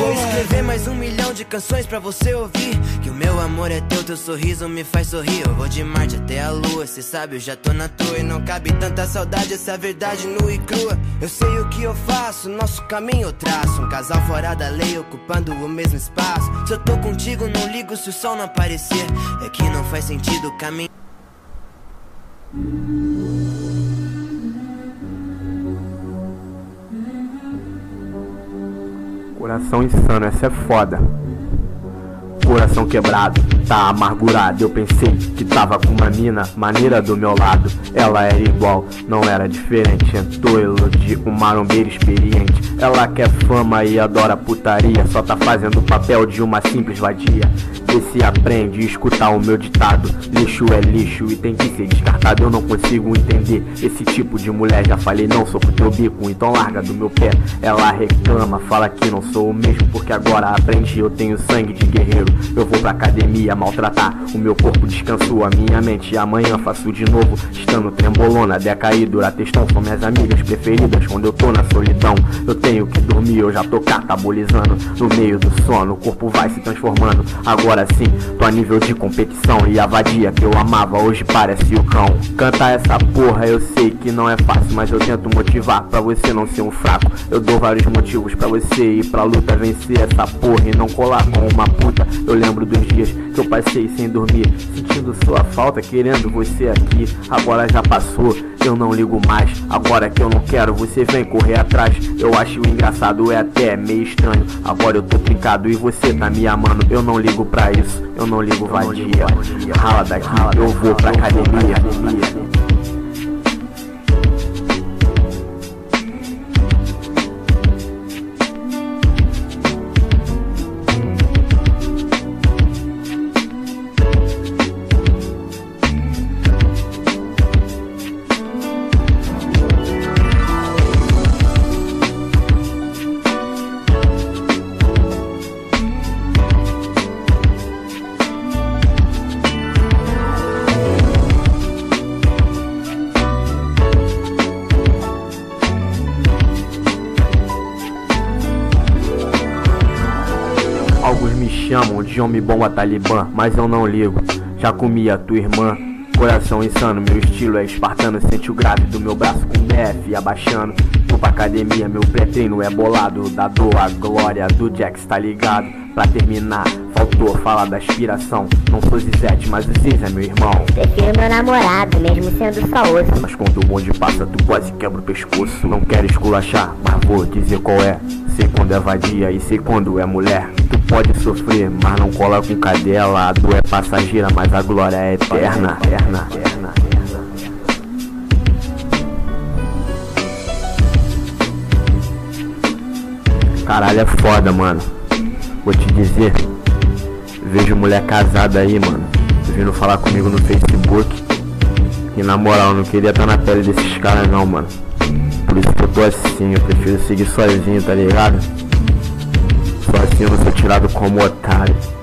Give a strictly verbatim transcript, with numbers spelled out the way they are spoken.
Vou escrever mais um milhão de canções pra você ouvir. Que o meu amor é teu, teu sorriso me faz sorrir. Eu vou de Marte até a lua, cê sabe, eu já tô na tua. E não cabe tanta saudade, essa verdade nua e crua. Eu sei o que eu faço, nosso caminho eu traço. Um casal fora da lei, ocupando o mesmo espaço. Se eu tô contigo, não ligo se o sol não aparecer. É que não faz sentido o caminho. Coração insano, essa é foda. Coração quebrado, tá amargurado. Eu pensei que tava com uma mina maneira do meu lado. Ela era igual, não era diferente. Tentou iludir um marombeiro experiente. Ela quer fama e adora putaria. Só tá fazendo o papel de uma simples vadia. Vê se aprende a escutar o meu ditado. Lixo é lixo e tem que ser descartado. Eu não consigo entender esse tipo de mulher. Já falei não, sou pro teu bico, então larga do meu pé. Ela reclama, fala que não sou o mesmo, porque agora aprendi, eu tenho sangue de guerreiro. Eu vou pra academia maltratar, o meu corpo descansou a minha mente. E amanhã faço de novo, estando trembolona, decaído, textão. São minhas amigas preferidas quando eu tô na solidão. Eu tenho que dormir, eu já tô catabolizando. No meio do sono, o corpo vai se transformando. Agora sim, tô a nível de competição. E a vadia que eu amava hoje parece o cão. Cantar essa porra eu sei que não é fácil, mas eu tento motivar pra você não ser um fraco. Eu dou vários motivos pra você ir pra luta, vencer essa porra e não colar com uma puta. Eu lembro dos dias que eu passei sem dormir, sentindo sua falta, querendo você aqui. Agora já passou, eu não ligo mais. Agora que eu não quero, você vem correr atrás. Eu acho engraçado, é até meio estranho. Agora eu tô trincado e você tá me amando. Eu não ligo pra isso, eu não ligo vadia. Rala daqui, eu vou pra academia. Alguns me chamam de homem bom a talibã, mas eu não ligo, já comi a tua irmã. Coração insano, meu estilo é espartano. Sente o grave do meu braço com B F abaixando. Vou pra academia, meu pré-treino é bolado. Da dor a glória do Jax, tá ligado? Pra terminar, faltou falar da aspiração. Não sou Zizete, mas o Ziz é meu irmão. Prefiro meu namorado, mesmo sendo só osso. Mas quando o bonde passa, tu quase quebra o pescoço. Não quero esculachar, mas vou dizer qual é. Sei quando é vadia e sei quando é mulher. Tu pode sofrer, mas não cola com cadela. A dor é passageira, mas a glória é eterna. eterna, eterna, eterna. Caralho, é foda, mano. Vou te dizer, vejo mulher casada aí, mano, vindo falar comigo no Facebook. E na moral, eu não queria estar na pele desses caras não, mano. Por isso que eu tô assim, eu prefiro seguir sozinho, tá ligado? Só assim eu não sou tirado como otário.